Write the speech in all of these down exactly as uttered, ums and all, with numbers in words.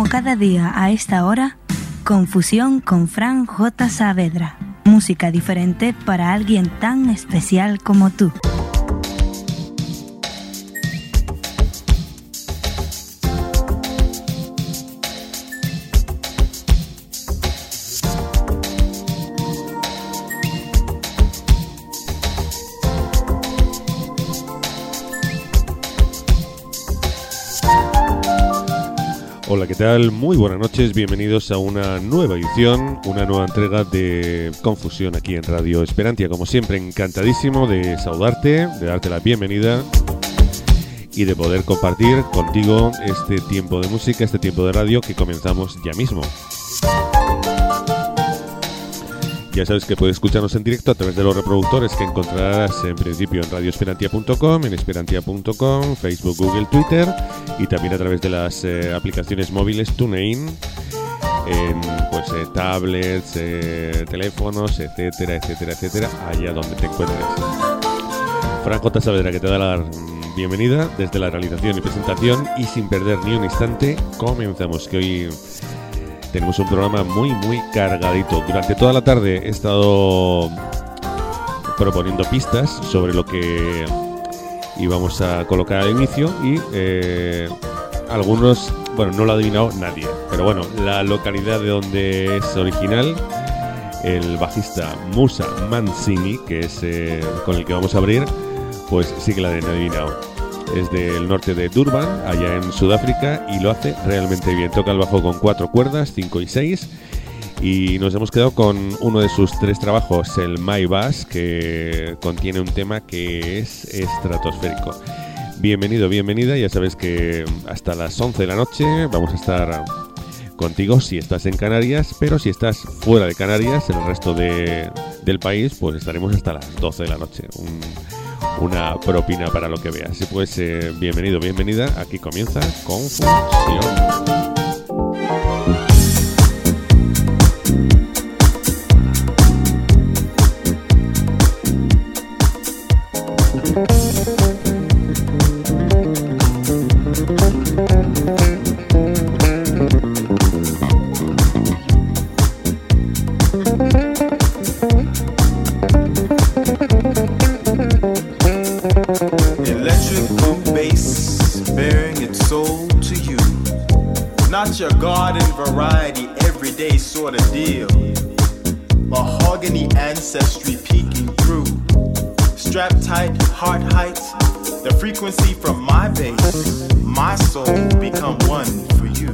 cada día a esta hora, Confusión con Fran J. Saavedra. Música diferente para alguien tan especial como tú. Hola, ¿qué tal? Muy buenas noches, bienvenidos a una nueva edición, una nueva entrega de Confusión aquí en Radio Esperantia. Como siempre, encantadísimo de saludarte, de darte la bienvenida y de poder compartir contigo este tiempo de música, este tiempo de radio que comenzamos ya mismo. Ya sabes que puedes escucharnos en directo a través de los reproductores que encontrarás en principio en radio esperantia punto com, en esperantia punto com, Facebook, Google, Twitter y también a través de las eh, aplicaciones móviles TuneIn, en pues eh, tablets, eh, teléfonos, etcétera, etcétera, etcétera, allá donde te encuentres. Fran J. Saavedra, que te da la bienvenida desde la realización y presentación, y sin perder ni un instante comenzamos, que hoy tenemos un programa muy muy cargadito. Durante toda la tarde he estado proponiendo pistas sobre lo que íbamos a colocar al inicio y eh, algunos, bueno, no lo ha adivinado nadie, pero bueno, la localidad de donde es original el bajista Musa Mancini, que es eh, con el que vamos a abrir, pues sí que la han adivinado. Es del norte de Durban, allá en Sudáfrica, y lo hace realmente bien. Toca el bajo con cuatro cuerdas, cinco y seis, y nos hemos quedado con uno de sus tres trabajos, el My Bass, que contiene un tema que es estratosférico. Bienvenido, bienvenida, ya sabes que hasta las once de la noche vamos a estar contigo si estás en Canarias, pero si estás fuera de Canarias, en el resto de, del país, pues estaremos hasta las doce de la noche. Un, una propina para lo que veas. Pues eh, bienvenido, bienvenida. Aquí comienza Confusión. Your garden variety, everyday sort of deal. Mahogany ancestry peeking through. Strap tight, heart height. The frequency from my base, my soul become one for you.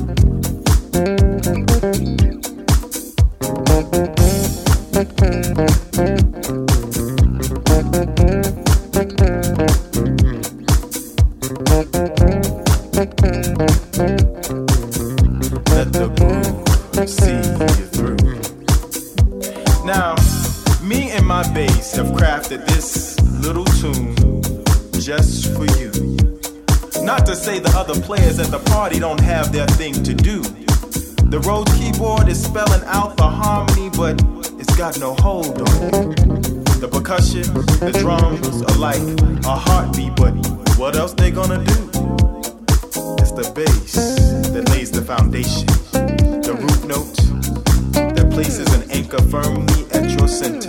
Let the groove see you through. Now, me and my bass have crafted this little tune just for you. Not to say the other players at the party don't have their thing to do. The Rhodes keyboard is spelling out the harmony, but it's got no hold on you. The percussion, the drums are like a heartbeat, but what else they gonna do? It's the bass that lays the foundation, the root note that places an anchor firmly at your center.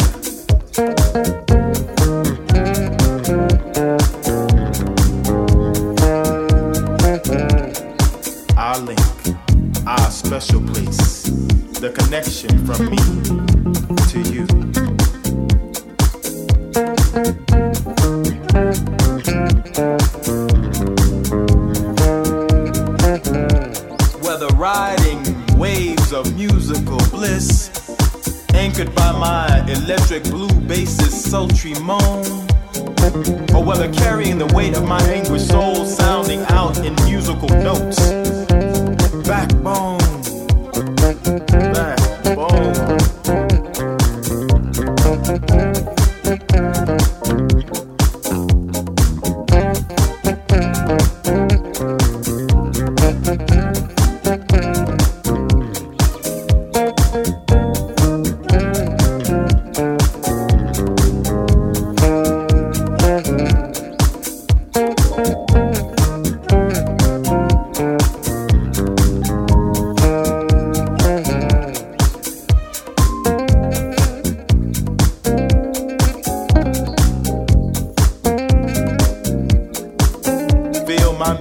Our link, our special place, the connection from me to you. Riding waves of musical bliss, anchored by my electric blue bass's sultry moan, or whether carrying the weight of my anguished soul sounding out in musical notes. Backbone, backbone.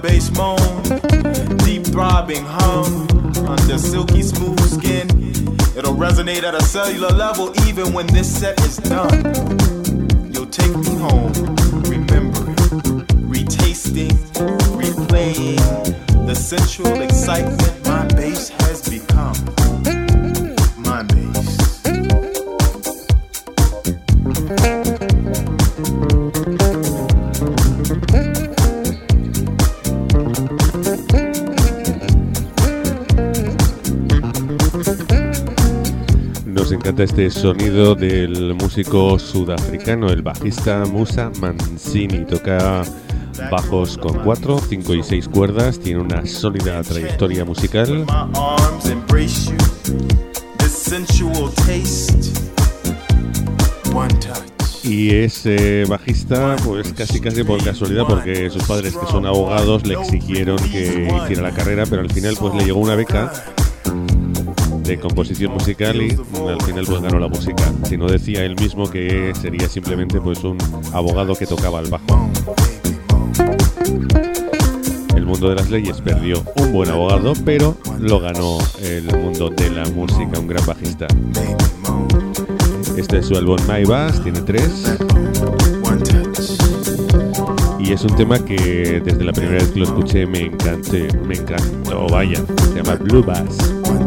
bass moan, deep throbbing hum under silky smooth skin. It'll resonate at a cellular level even when this set is done. You'll take me home, remembering, retasting, replaying the sensual excitement my bass has become. My bass. Nos encanta este sonido del músico sudafricano, el bajista Musa Mancini. Toca bajos con cuatro, cinco y seis cuerdas, tiene una sólida trayectoria musical. Y es eh, bajista pues casi casi por casualidad, porque sus padres, que son abogados, le exigieron que hiciera la carrera, pero al final pues le llegó una beca de composición musical y al final pues ganó la música. Si no, decía él mismo que sería simplemente pues un abogado que tocaba el bajo. El mundo de las leyes perdió un buen abogado, pero lo ganó el mundo de la música, un gran bajista. Este es su álbum My Bass, tiene tres. Y es un tema que desde la primera vez que lo escuché me encanté, me encantó, vaya. Se llama Blue Bass.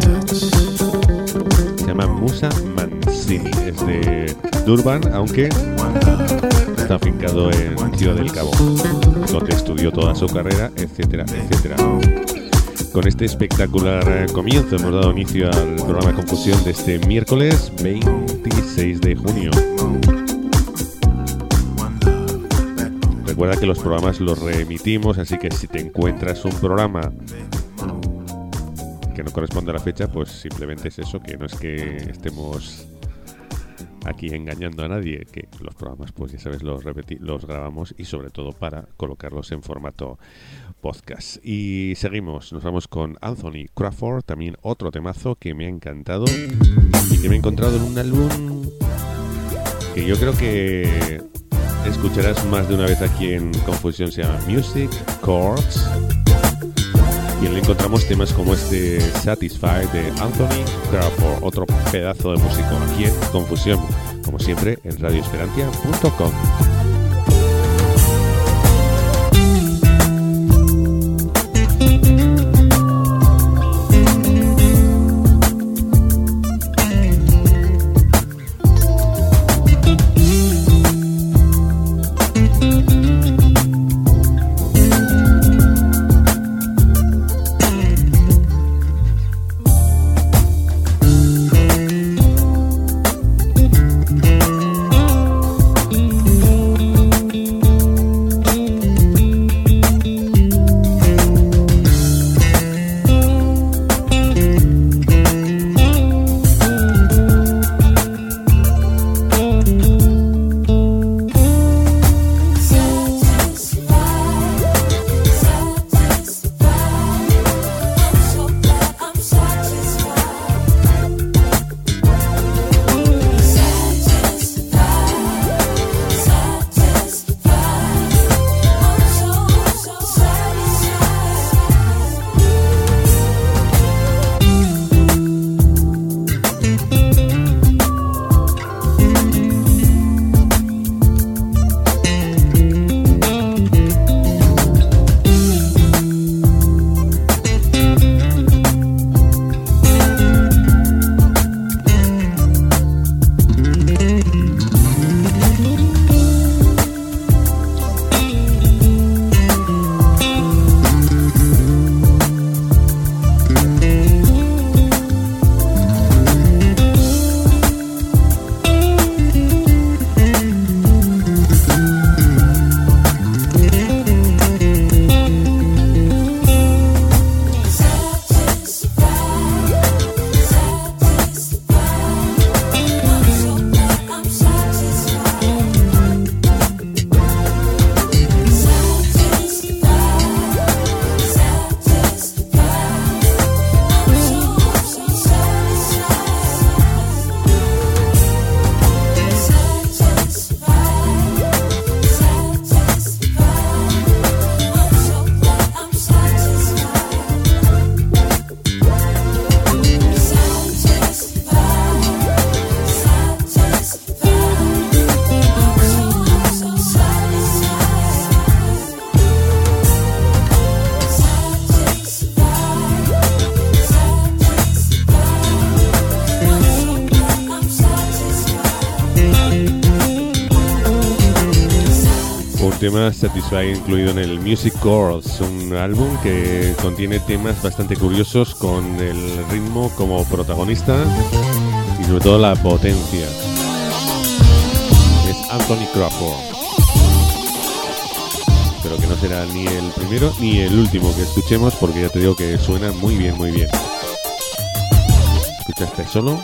Se llama Musa Mancini, es de Durban, aunque está afincado en Ciudad del Cabo, donde estudió toda su carrera, etcétera, etcétera. Con este espectacular comienzo hemos dado inicio al programa Confusión de este miércoles veintiséis de junio. Recuerda que los programas los reemitimos, así que si te encuentras un programa que no corresponde a la fecha, pues simplemente es eso, que no es que estemos aquí engañando a nadie, que los programas pues ya sabes los repeti- los grabamos y sobre todo para colocarlos en formato podcast. Y seguimos, nos vamos con Anthony Crawford, también otro temazo que me ha encantado y que me he encontrado en un álbum que yo creo que escucharás más de una vez aquí en Confusión. Se llama Music Chords y en él encontramos temas como este Satisfied de Anthony Crawford, otro pedazo de músico aquí en Confusión, como siempre en radio esperantia punto com. Thank tema Satisfy incluido en el Music Chords, un álbum que contiene temas bastante curiosos con el ritmo como protagonista y sobre todo la potencia. Es Anthony Crawford. Pero que no será ni el primero ni el último que escuchemos, porque ya te digo que suena muy bien, muy bien. Escucha este solo.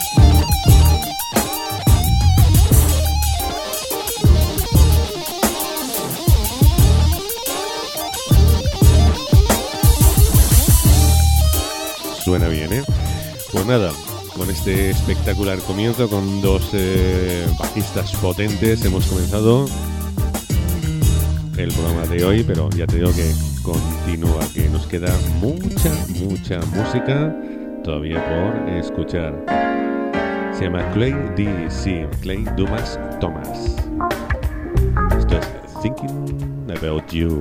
Suena bien, ¿eh? Pues nada, con este espectacular comienzo, con dos eh, bajistas potentes, hemos comenzado el programa de hoy, pero ya te digo que continúa, que nos queda mucha, mucha música todavía por escuchar. Se llama Clay D C, Clay Dumas Thomas. Esto es Thinking About You.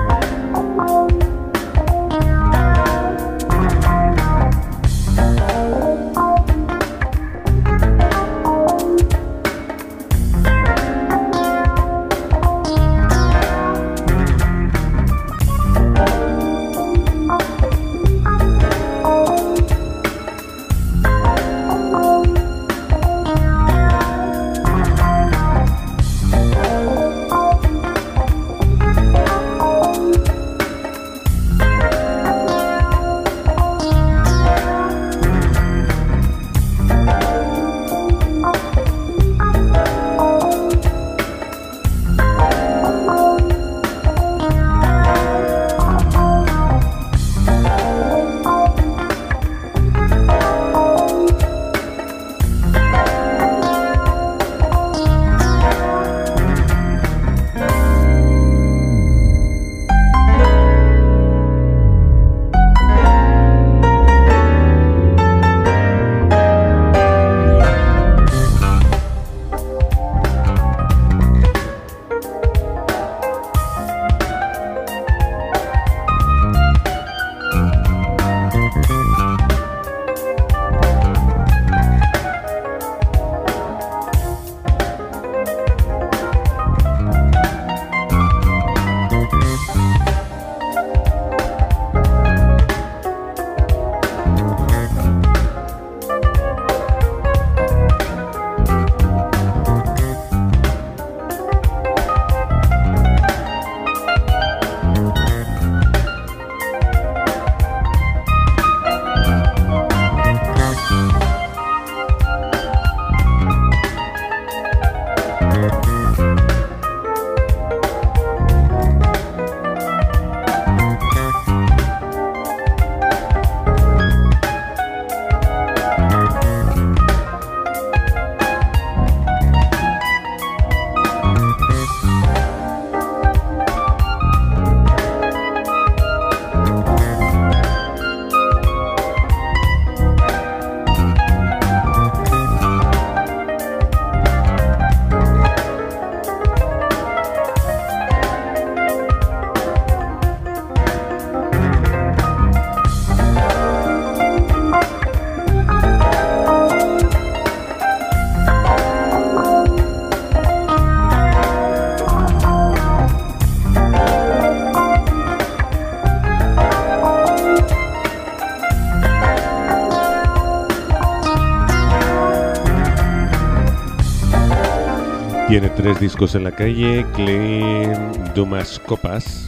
Tiene tres discos en la calle, Clay Dumas Copas,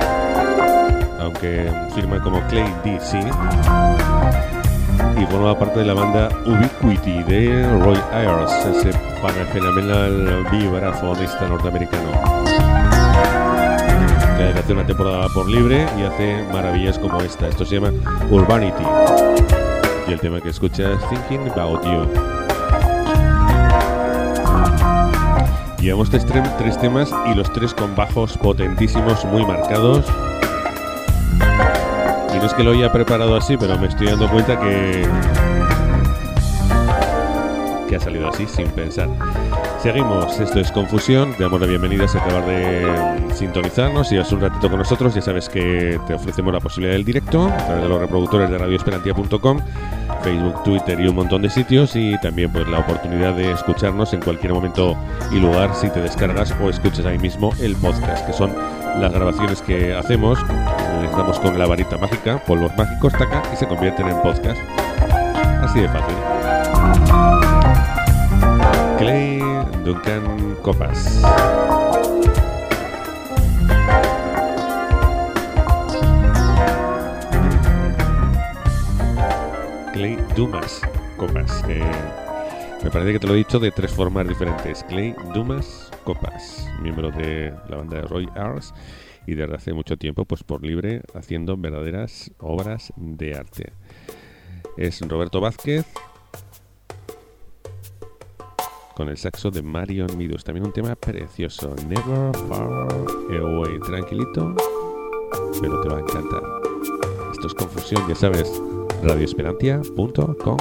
aunque firma como Clay D C, y forma parte de la banda Ubiquity de Roy Ayers, ese fenomenal vibrafonista norteamericano, que hace una temporada por libre y hace maravillas como esta. Esto se llama Urbanity y el tema que escuchas es Thinking About You. Llevamos tres, tres temas y los tres con bajos potentísimos, muy marcados. Y no es que lo haya preparado así, pero me estoy dando cuenta que que ha salido así sin pensar. Seguimos, esto es Confusión, te damos la bienvenida si acabas de sintonizarnos y llevas un ratito con nosotros. Ya sabes que te ofrecemos la posibilidad del directo a través de los reproductores de radio esperantia punto com, Facebook, Twitter y un montón de sitios, y también pues la oportunidad de escucharnos en cualquier momento y lugar si te descargas o escuchas ahí mismo el podcast, que son las grabaciones que hacemos. Les damos con la varita mágica, polvos mágicos, taca, y se convierten en podcast. Así de fácil. Clay Duncan Copas. Clay Dumas Copas. Eh, me parece que te lo he dicho de tres formas diferentes. Clay Dumas Copas, miembro de la banda de Roy Ayers y desde hace mucho tiempo pues por libre haciendo verdaderas obras de arte. Es Roberto Vázquez con el saxo de Marion Meadows. También un tema precioso, Never Far Away. Tranquilito, pero te va a encantar. Esto es Confusión, ya sabes, radio esperantia punto com.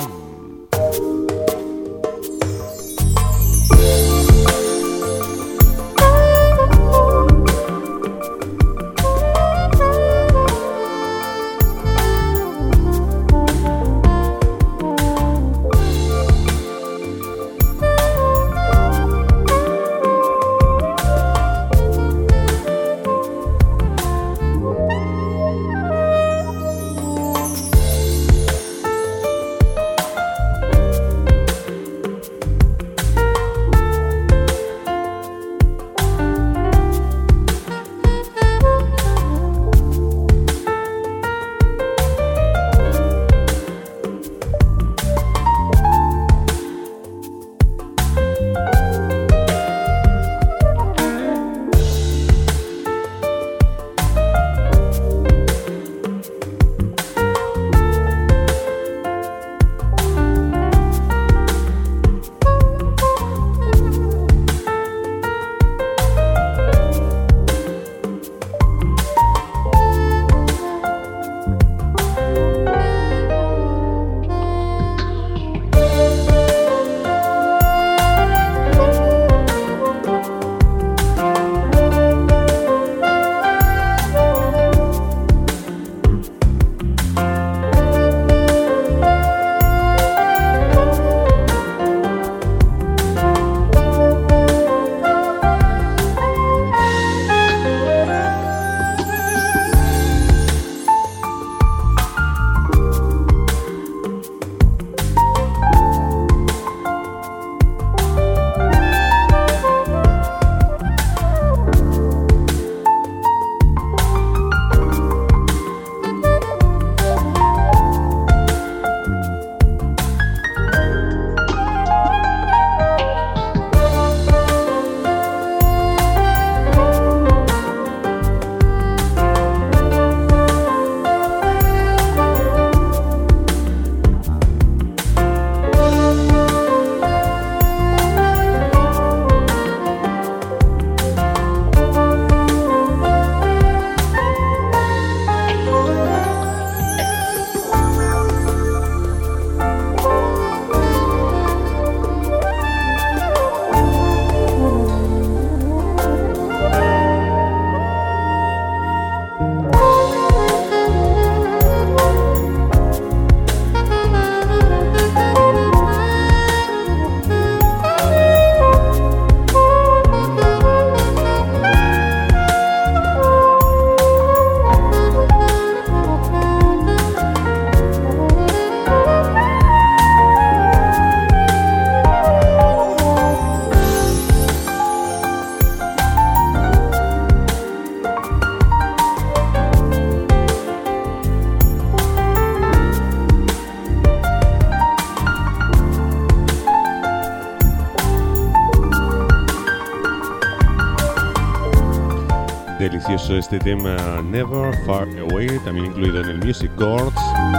Delicioso este tema Never Far Away, también incluido en el Music Chords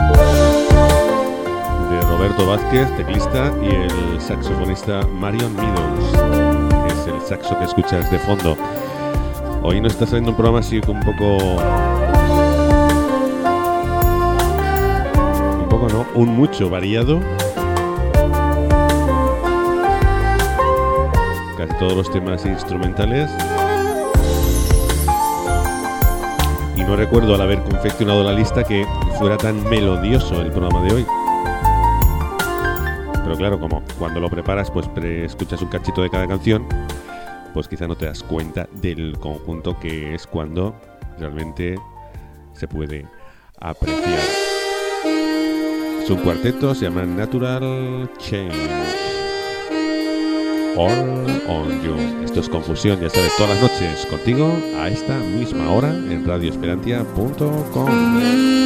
de Roberto Vázquez, teclista, y el saxofonista Marion Meadows, que es el saxo que escuchas de fondo. Hoy nos está saliendo un programa así un poco... Un poco no, un mucho variado. casi todos los temas instrumentales. Y no recuerdo al haber confeccionado la lista que fuera tan melodioso el programa de hoy. Pero claro, como cuando lo preparas, pues pre- escuchas un cachito de cada canción, pues quizá no te das cuenta del conjunto que es cuando realmente se puede apreciar. Es un cuarteto, se llama Natural Change. All on You. Esto es Confusión, ya sabes, todas las noches contigo a esta misma hora en radio esperantia punto com.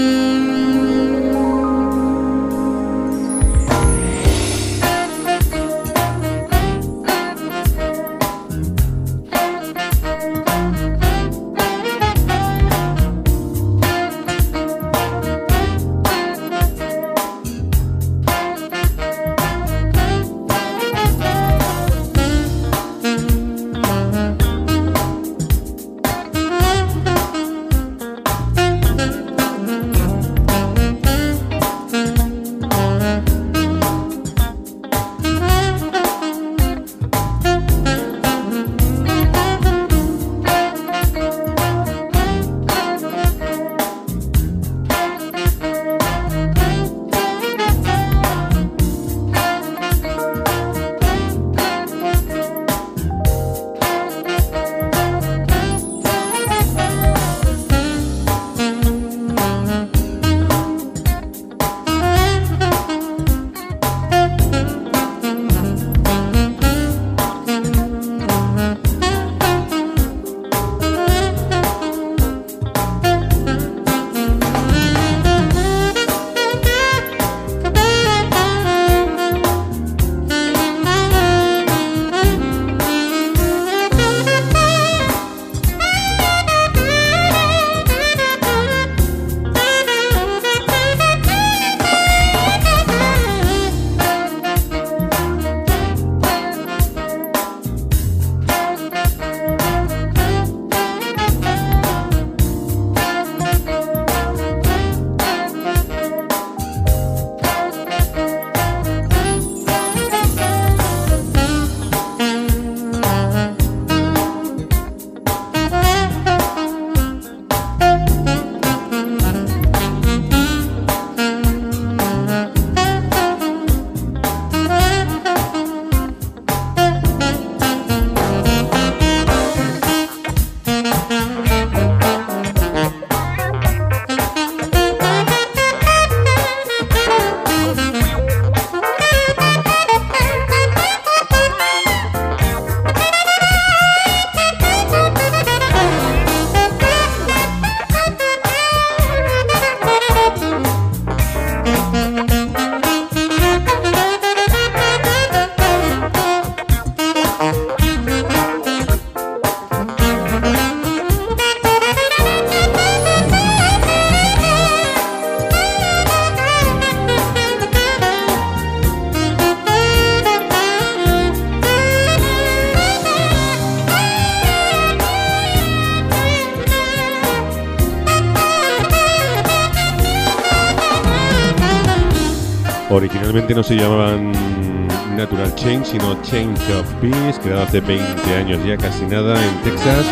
Originalmente no se llamaban Natural Change, sino Change of Peace, creado hace veinte años ya, casi nada, en Texas.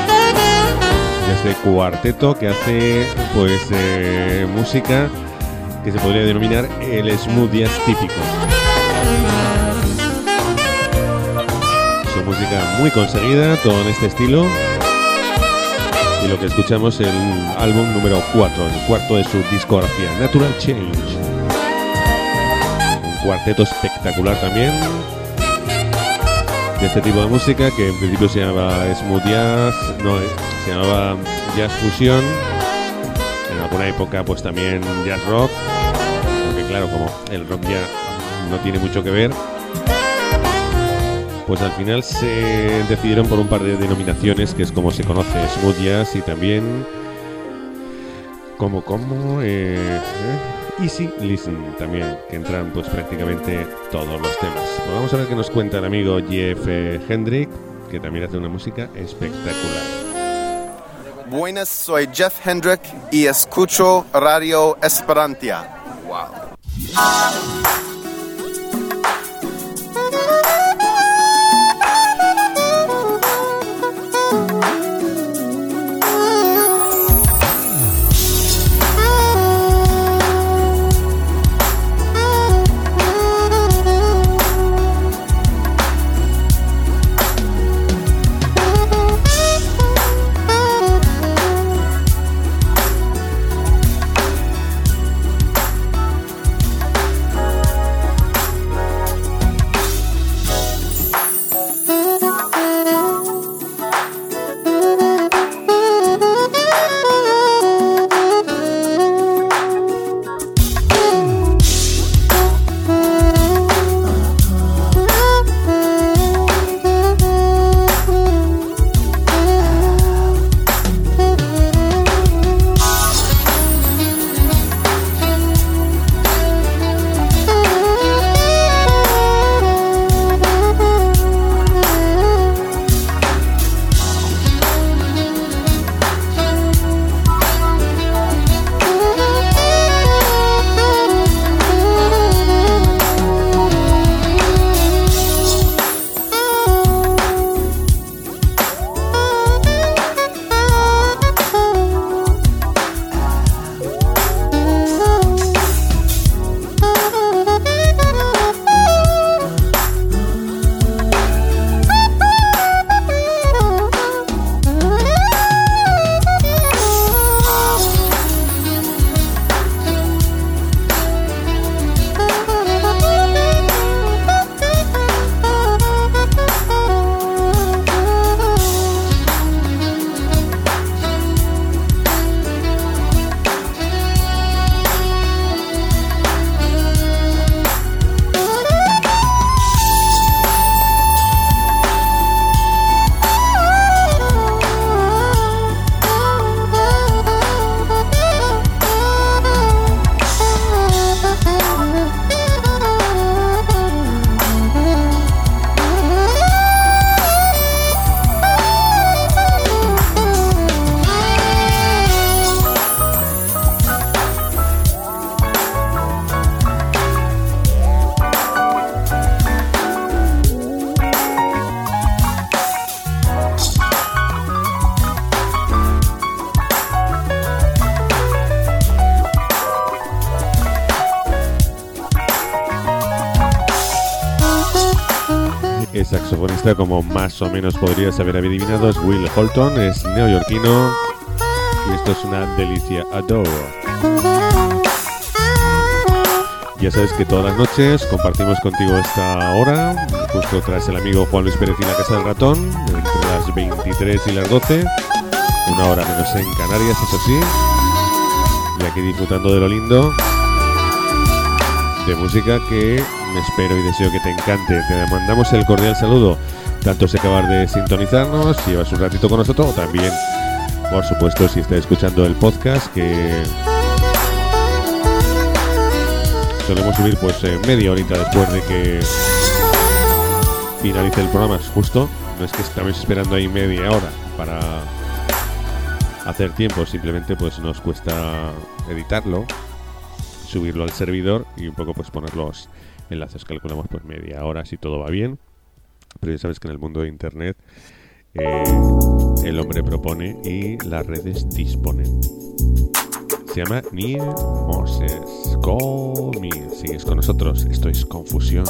Este cuarteto que hace pues eh, música que se podría denominar el smooth jazz típico. Su música muy conseguida, todo en este estilo. Y lo que escuchamos es el álbum número cuatro, el cuarto de su discografía, Natural Change. Cuarteto espectacular también de este tipo de música, que en principio se llamaba smooth jazz, no, se llamaba jazz fusión, en alguna época pues también jazz rock, porque claro, como el rock ya no tiene mucho que ver, pues al final se decidieron por un par de denominaciones, que es como se conoce, smooth jazz y también como como eh, eh, Easy Listen también, que entran pues prácticamente todos los temas. Pues vamos a ver qué nos cuenta el amigo Jeff Hendrick, que también hace una música espectacular. Buenas, soy Jeff Hendrick y escucho Radio Esperantia. Wow. saxofonista, como más o menos podrías haber adivinado, es Will Holton, es neoyorquino y esto es una delicia. Adore. Ya sabes que todas las noches compartimos contigo esta hora, justo tras el amigo Juan Luis Pérez y la Casa del Ratón, entre las veintitrés y las doce, una hora menos en Canarias, eso sí, y aquí disfrutando de lo lindo, de música que espero y deseo que te encante. Te mandamos el cordial saludo, tanto si acabas de sintonizarnos, si llevas un ratito con nosotros, o también, por supuesto, si estás escuchando el podcast, que solemos subir pues eh, media horita después de que finalice el programa, justo. No es que estamos esperando ahí media hora para hacer tiempo, simplemente pues nos cuesta editarlo, subirlo al servidor y un poco pues poner los enlaces. Calculamos pues media hora si todo va bien, pero ya sabes que en el mundo de internet eh, el hombre propone y las redes disponen. Se llama Neil Moses. Call me. Sigues con nosotros. Esto es Confusión.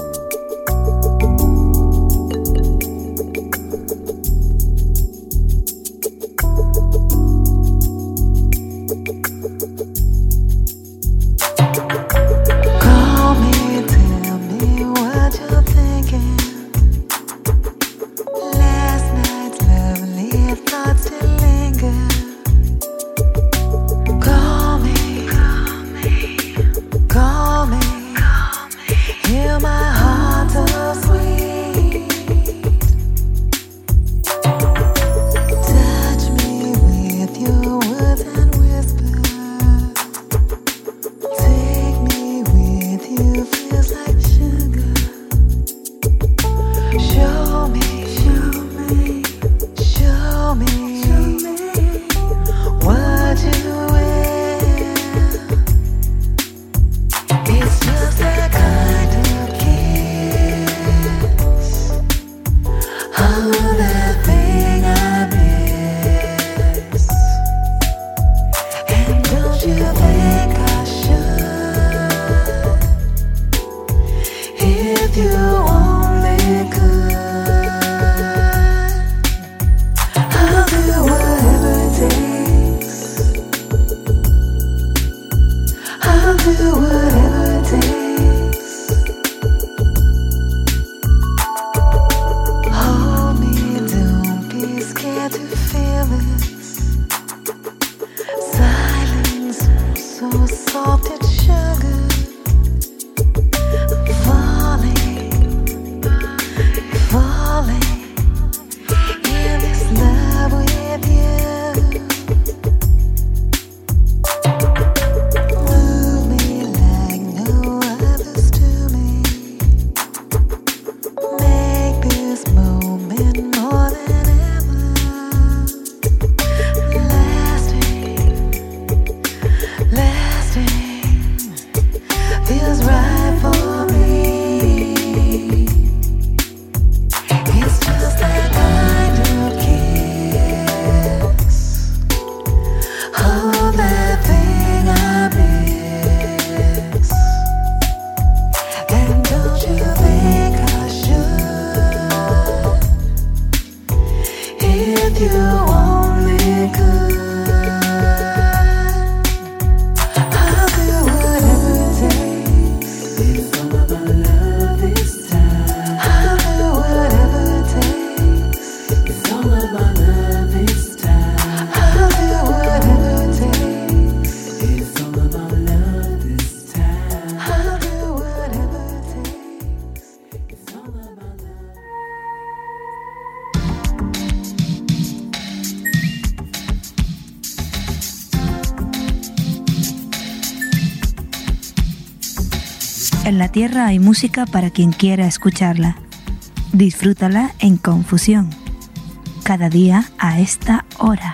En la Tierra hay música para quien quiera escucharla. Disfrútala en Confusión, cada día a esta hora.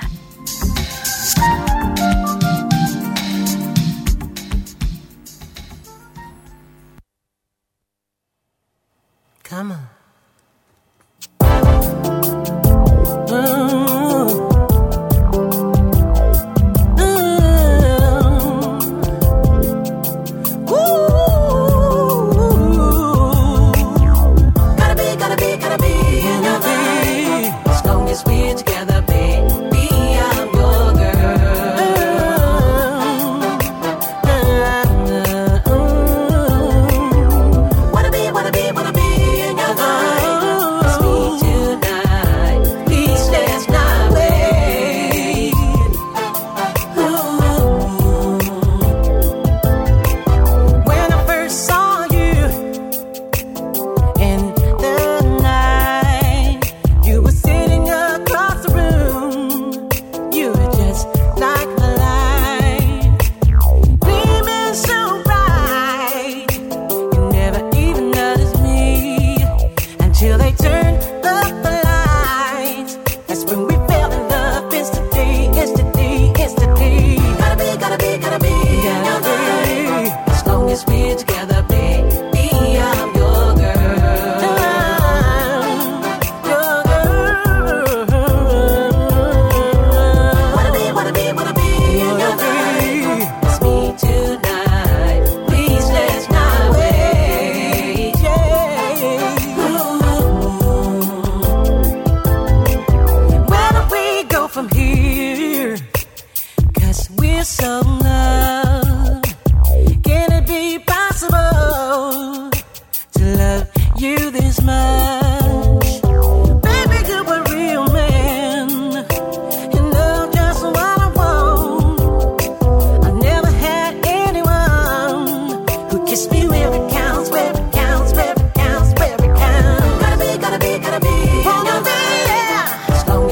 Come on. Gotta be, gotta be, gotta be.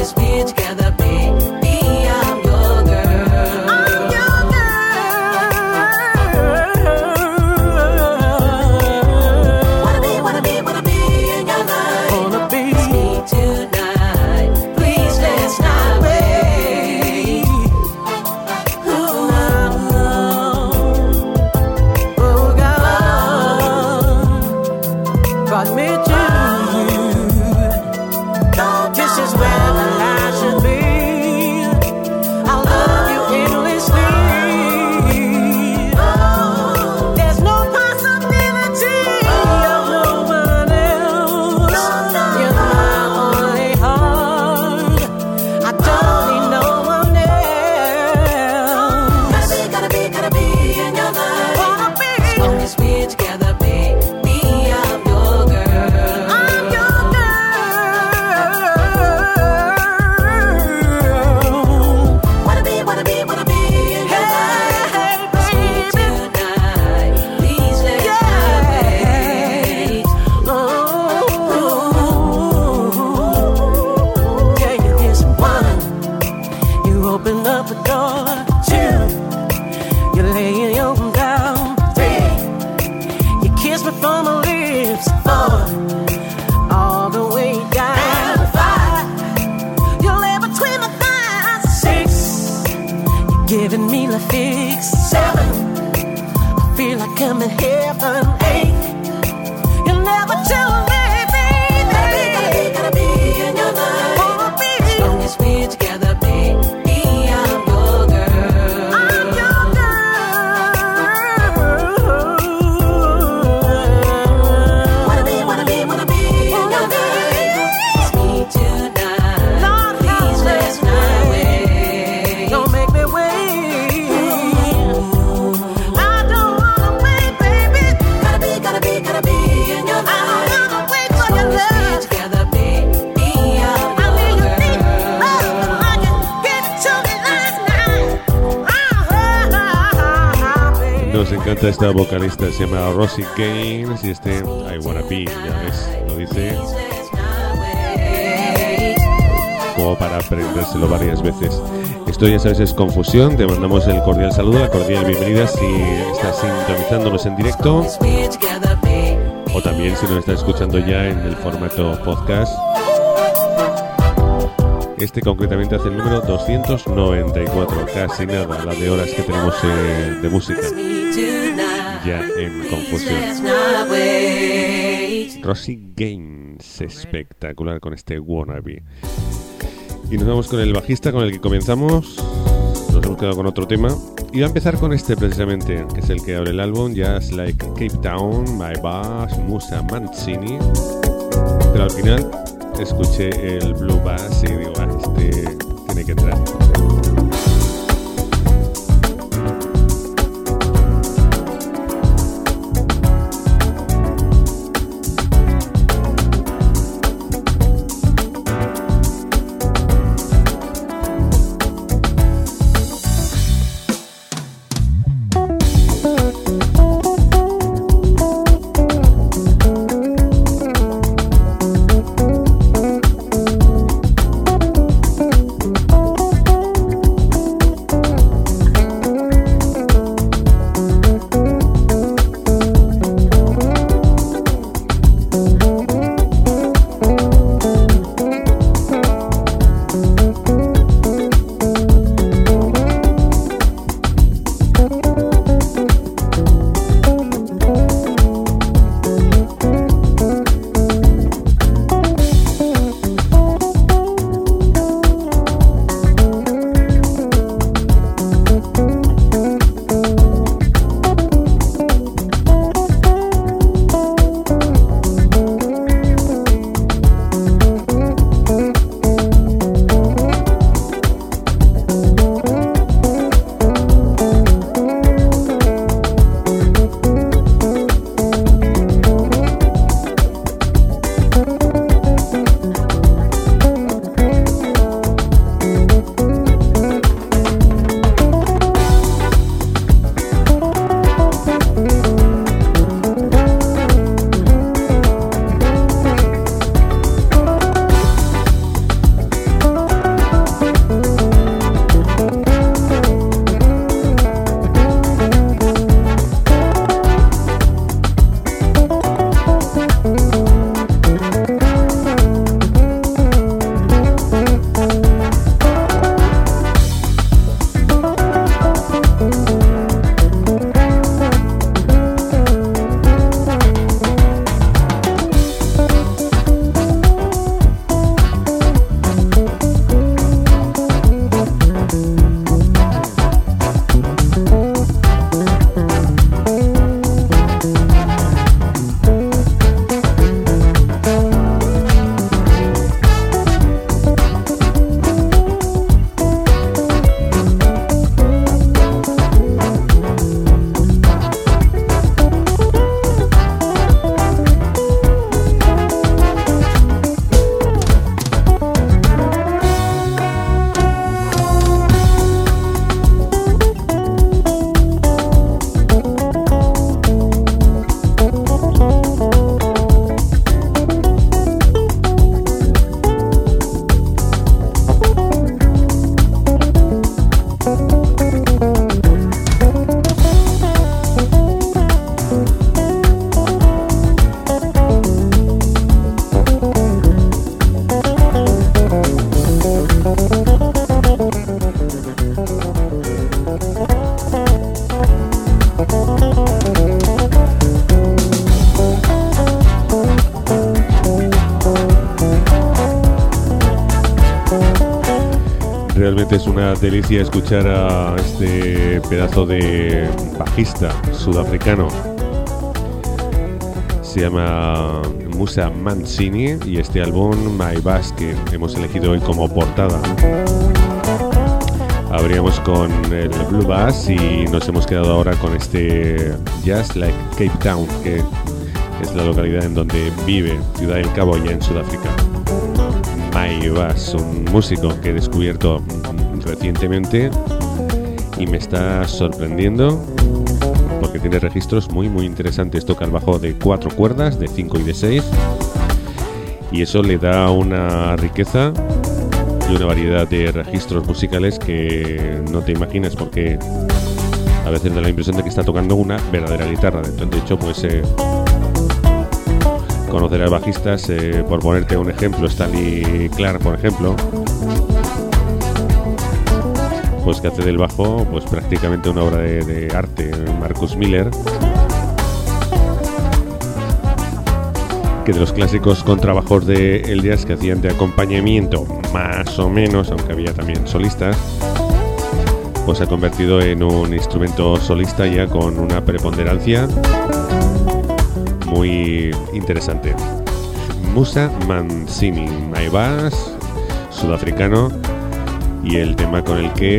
Nos encanta esta vocalista, se llama Rosie Gaines y este I Wanna Be, ya ves, lo dice como para aprendérselo varias veces. Esto ya sabes es Confusión, te mandamos el cordial saludo, la cordial bienvenida si estás sintonizándonos en directo o también si nos estás escuchando ya en el formato podcast. Este concretamente hace el número doscientos noventa y cuatro, casi nada, la de horas que tenemos eh, de música ya en Confusión. Rosie Gaines, espectacular con este Wannabe. Y nos vamos con el bajista con el que comenzamos. Nos hemos quedado con otro tema y va a empezar con este precisamente, que es el que abre el álbum, Just Like Cape Town, My Bass, Musa Mancini. Pero al final escuché el Blue Bass y digo, ah, este tiene que entrar. Realmente es una delicia escuchar a este pedazo de bajista sudafricano. Se llama Musa Mancini y este álbum My Bass que hemos elegido hoy como portada. Abríamos con el Blue Bass y nos hemos quedado ahora con este Just Like Cape Town, que es la localidad en donde vive Ciudad del Cabo, allá en Sudáfrica. My Bass, un músico que he descubierto recientemente y me está sorprendiendo porque tiene registros muy muy interesantes. Toca el bajo de cuatro cuerdas, de cinco y de seis, y eso le da una riqueza y una variedad de registros musicales que no te imaginas, porque a veces da la impresión de que está tocando una verdadera guitarra. De hecho, pues eh, conocerás bajistas, eh, por ponerte un ejemplo, Stanley Clarke, por ejemplo, pues que hace del bajo pues prácticamente una obra de, de arte. Marcus Miller, que de los clásicos contrabajos de el jazz que hacían de acompañamiento, más o menos, aunque había también solistas, pues se ha convertido en un instrumento solista ya con una preponderancia muy interesante. Musa Mancini, My Bass, sudafricano, y el tema con el que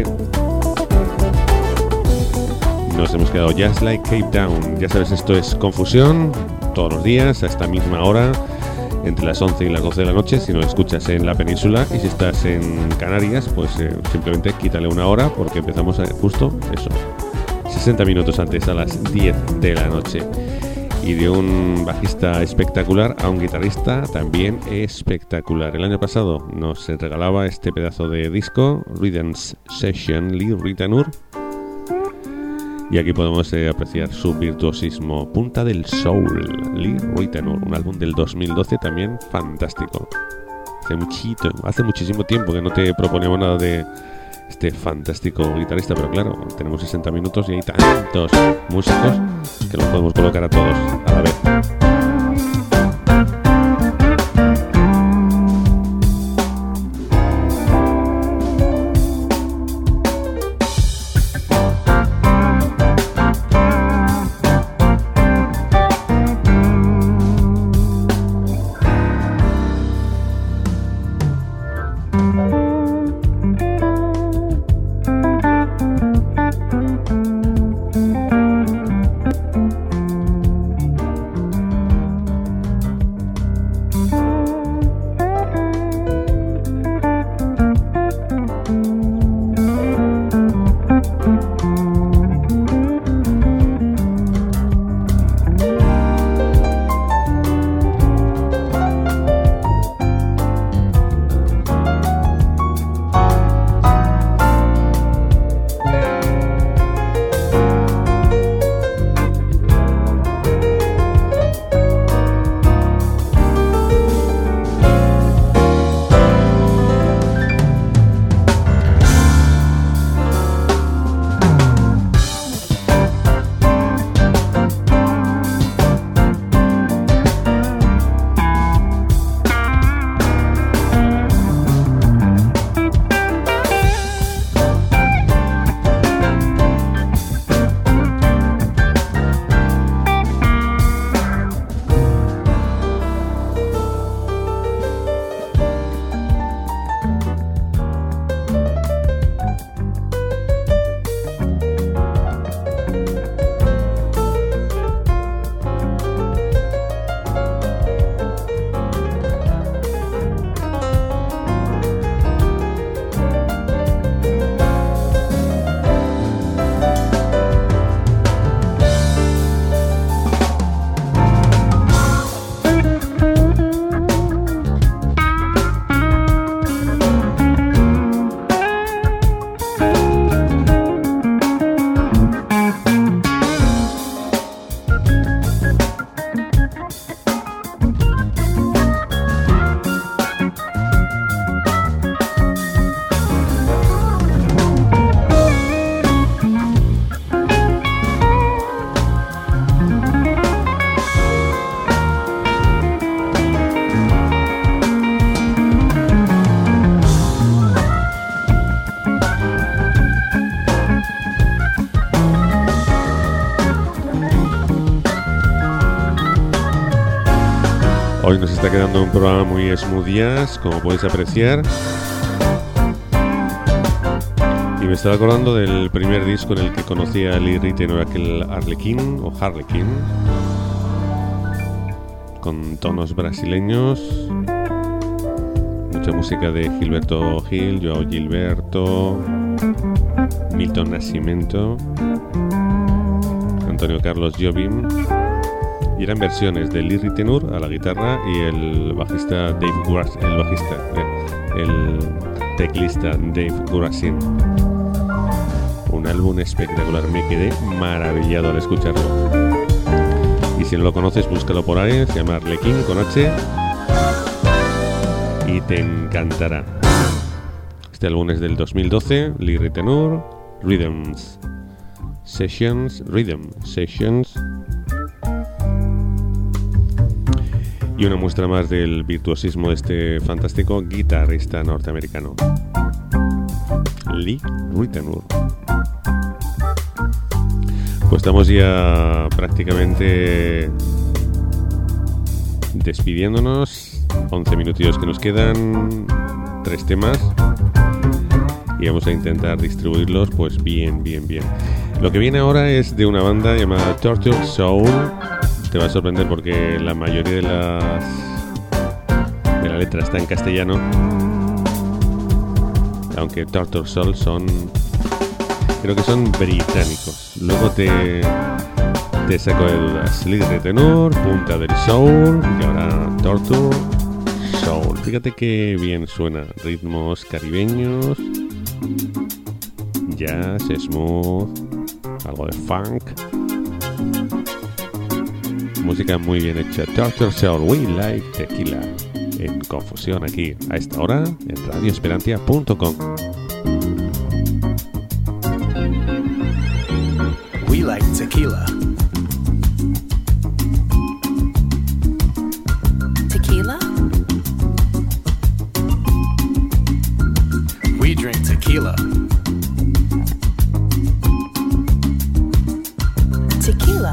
nos hemos quedado, Just Like Cape Town. Ya sabes, esto es Confusión, todos los días a esta misma hora, entre las once y las doce de la noche, si nos escuchas en la península, y si estás en Canarias, pues eh, simplemente quítale una hora, porque empezamos a, justo eso, sesenta minutos antes, a las diez de la noche. Y de un bajista espectacular a un guitarrista también espectacular. El año pasado nos regalaba este pedazo de disco, Rhythm Session, Lee Ritenour, y aquí podemos eh, apreciar su virtuosismo. Punta del Soul, Lee Ritenour, un álbum del dos mil doce también fantástico. Hace muchito, hace muchísimo tiempo que no te proponemos nada de este fantástico guitarrista, pero claro, tenemos sesenta minutos y hay tantos músicos que los podemos colocar a todos a la vez. Hoy nos está quedando un programa muy smooth jazz, como podéis apreciar. Y me estaba acordando del primer disco en el que conocí a Lee Ritenour, aquel Harlequin o Harlequin, con tonos brasileños, mucha música de Gilberto Gil, Joao Gilberto, Milton Nascimento, Antonio Carlos Jobim, y eran versiones de Lee Ritenour a la guitarra y el bajista Dave Gurasin, el bajista, el teclista Dave Gurasin. Un álbum espectacular, me quedé maravillado al escucharlo. Y si no lo conoces, búscalo por ahí, se llama Harlequin con H y te encantará. Este álbum es del dos mil doce, Lee Ritenour, Rhythms Sessions, Rhythm Sessions. Y una muestra más del virtuosismo de este fantástico guitarrista norteamericano, Lee Ritenour. Pues estamos ya prácticamente despidiéndonos. once minutillos que nos quedan, tres temas, y vamos a intentar distribuirlos pues bien, bien, bien. Lo que viene ahora es de una banda llamada Torture Soul. Te va a sorprender porque la mayoría de las de la letra está en castellano, aunque Torture Soul son, creo que son británicos. Luego te te saco de dudas. Lee Ritenour, Punta del Soul, y ahora Torture Soul. Fíjate que bien suena, ritmos caribeños, jazz, smooth, algo de funk. Música muy bien hecha. Torture Soul, We Like Tequila. En Confusión, aquí a esta hora en radio esperantia punto com. We like tequila. Tequila? We drink tequila. Tequila?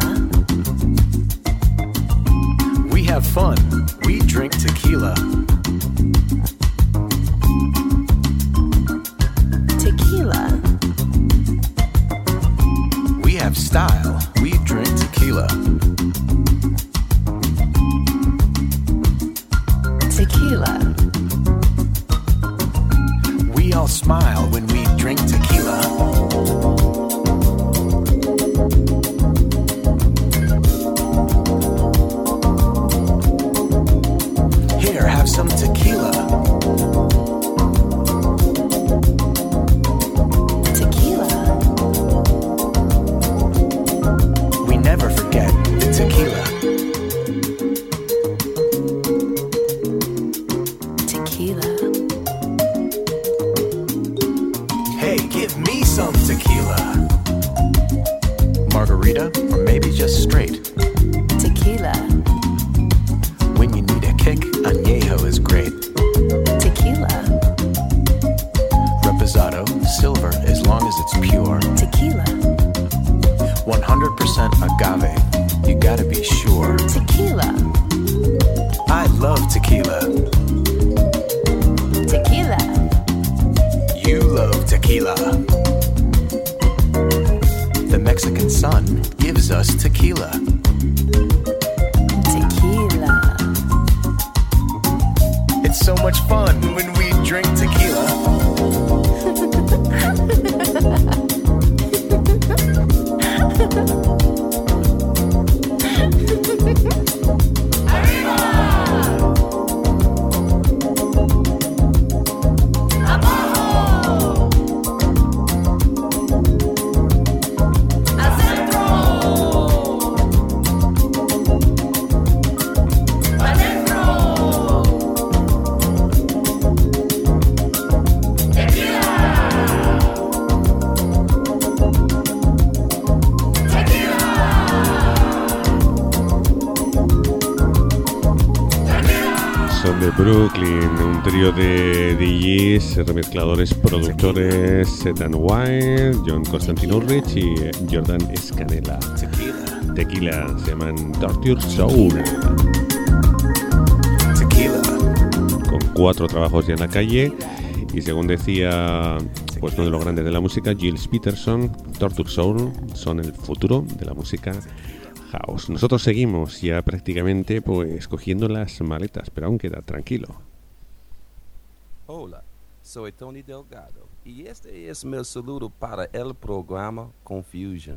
We have fun. We drink tequila. Tequila? We have style. We drink tequila. Tequila? We all smile when we drink tequila. Here, have some tequila. Tequila? We never forget the tequila. Tequila? Hey, give me some tequila. Margarita, or maybe just straight. Tequila? When you need a kick, añejo is great. Tequila? Reposado, silver, as long as it's pure. Tequila? one hundred percent agave, you gotta be sure. Tequila? I love tequila. Tequila? You love tequila. The Mexican sun gives us tequila. Tequila? It's so much fun when we drink tequila. Brooklyn, un trío de D Js, remezcladores, productores, Setan White, John Constantine Ulrich y Jordan Escanella. Tequila, se llaman Torture Soul. cuatro trabajos ya en la calle. Y según decía pues uno de los grandes de la música, Gilles Peterson, Torture Soul son el futuro de la música house. Nosotros seguimos ya prácticamente pues cogiendo las maletas, pero aún queda, tranquilo. Hola, soy Tony Delgado y este es mi saludo para el programa Confusion.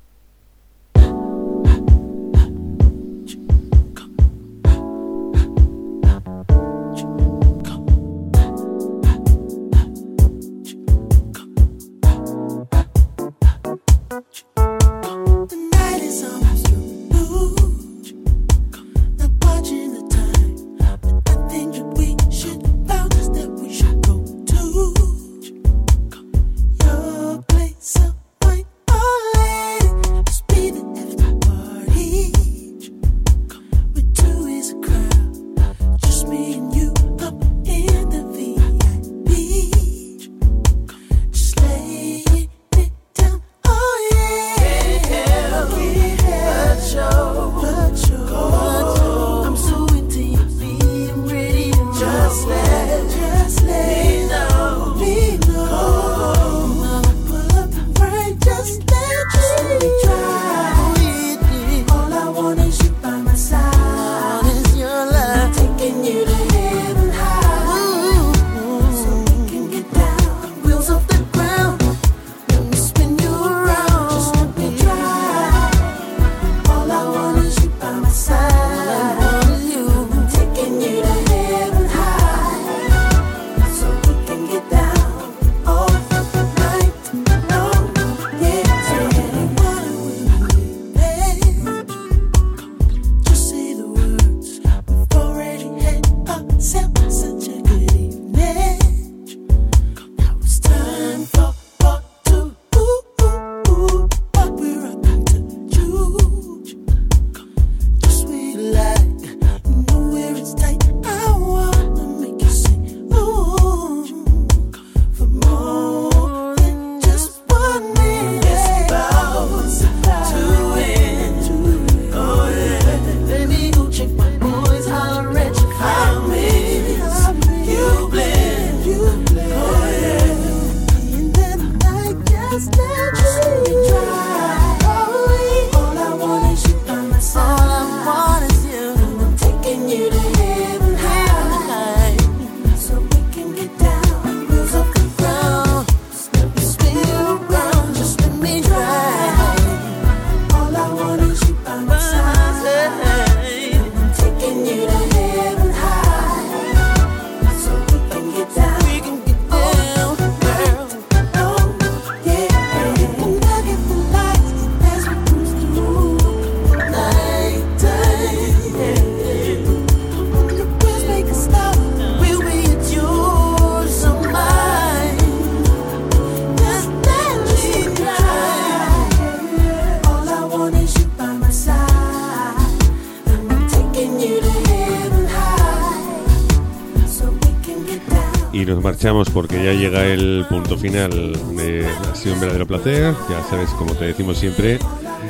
Y nos marchamos porque ya llega el punto final de Ha sido un verdadero placer. Ya sabes, como te decimos siempre,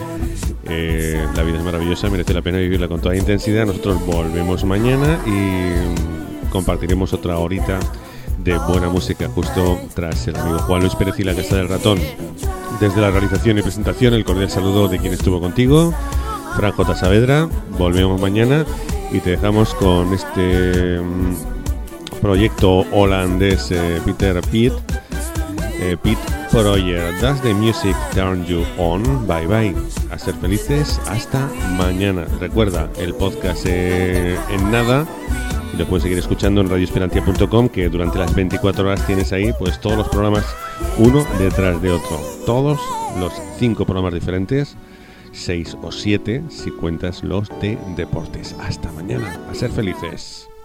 eh, la vida es maravillosa, merece la pena vivirla con toda intensidad. Nosotros volvemos mañana y compartiremos otra horita de buena música justo tras el amigo Juan Luis Pérez y la Casa del Ratón. Desde la realización y presentación, el cordial saludo de quien estuvo contigo, Fran J. Saavedra. Volvemos mañana y te dejamos con este proyecto holandés, eh, Peter Piet, eh, Piet Project. Does the music turn you on? Bye bye. A ser felices. Hasta mañana. Recuerda, el podcast eh, en nada. Y lo puedes seguir escuchando en radio esperantia punto com, que durante las veinticuatro horas tienes ahí pues todos los programas uno detrás de otro. Todos los cinco programas diferentes, seis o siete si cuentas los de deportes. Hasta mañana. A ser felices.